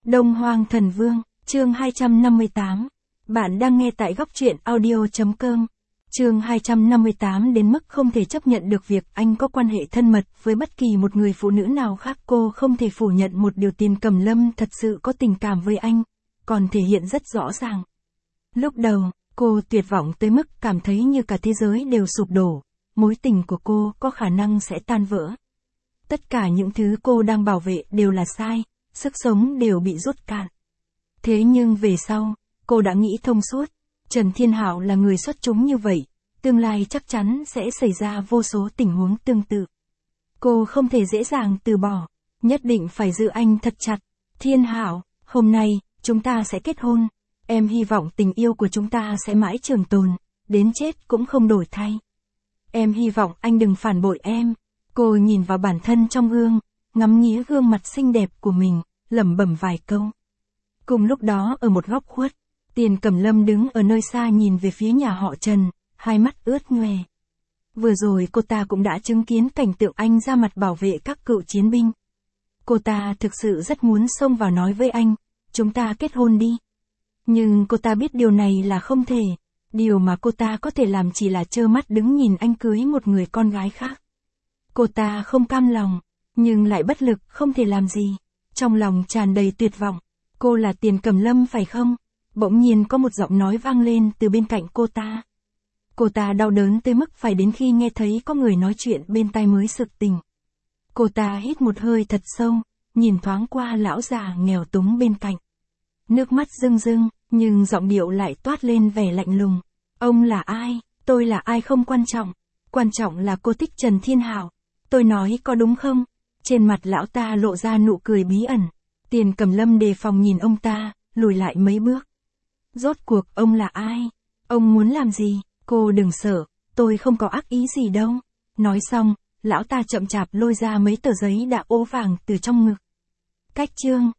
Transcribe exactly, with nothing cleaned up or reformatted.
Đông Hoang Thần Vương, chương hai trăm năm mươi tám. Bạn đang nghe tại góc truyện audio.com. Chương hai trăm năm mươi tám đến mức không thể chấp nhận được việc anh có quan hệ thân mật với bất kỳ một người phụ nữ nào khác. Cô không thể phủ nhận một điều, Tiền Cẩm Lâm thật sự có tình cảm với anh, còn thể hiện rất rõ ràng. Lúc đầu, cô tuyệt vọng tới mức cảm thấy như cả thế giới đều sụp đổ, mối tình của cô có khả năng sẽ tan vỡ. Tất cả những thứ cô đang bảo vệ đều là sai, sức sống đều bị rút cạn. Thế nhưng về sau, cô đã nghĩ thông suốt, Trần Thiên Hạo là người xuất chúng như vậy, tương lai chắc chắn sẽ xảy ra vô số tình huống tương tự. Cô không thể dễ dàng từ bỏ, nhất định phải giữ anh thật chặt. Thiên Hạo, hôm nay, chúng ta sẽ kết hôn. Em hy vọng tình yêu của chúng ta sẽ mãi trường tồn, đến chết cũng không đổi thay. Em hy vọng anh đừng phản bội em. Cô nhìn vào bản thân trong gương, ngắm nghía gương mặt xinh đẹp của mình, lẩm bẩm vài câu. Cùng lúc đó ở một góc khuất, Tiền Cẩm Lâm đứng ở nơi xa nhìn về phía nhà họ Trần, hai mắt ướt nhoè. Vừa rồi cô ta cũng đã chứng kiến cảnh tượng anh ra mặt bảo vệ các cựu chiến binh. Cô ta thực sự rất muốn xông vào nói với anh, chúng ta kết hôn đi. Nhưng cô ta biết điều này là không thể, điều mà cô ta có thể làm chỉ là trơ mắt đứng nhìn anh cưới một người con gái khác. Cô ta không cam lòng, nhưng lại bất lực không thể làm gì, trong lòng tràn đầy tuyệt vọng. Cô là Tiền Cẩm Lâm phải không? Bỗng nhiên có một giọng nói vang lên từ bên cạnh cô ta. Cô ta đau đớn tới mức phải đến khi nghe thấy có người nói chuyện bên tai mới sực tỉnh. Cô ta hít một hơi thật sâu, nhìn thoáng qua lão già nghèo túng bên cạnh. Nước mắt rưng rưng, nhưng giọng điệu lại toát lên vẻ lạnh lùng. Ông là ai? Tôi là ai không quan trọng. Quan trọng là cô thích Trần Thiên Hạo. Tôi nói có đúng không? Trên mặt lão ta lộ ra nụ cười bí ẩn. Tiền Cẩm Lâm đề phòng nhìn ông ta, lùi lại mấy bước. Rốt cuộc ông là ai? Ông muốn làm gì? Cô đừng sợ, tôi không có ác ý gì đâu. Nói xong, lão ta chậm chạp lôi ra mấy tờ giấy đã ố vàng từ trong ngực. Cách chương,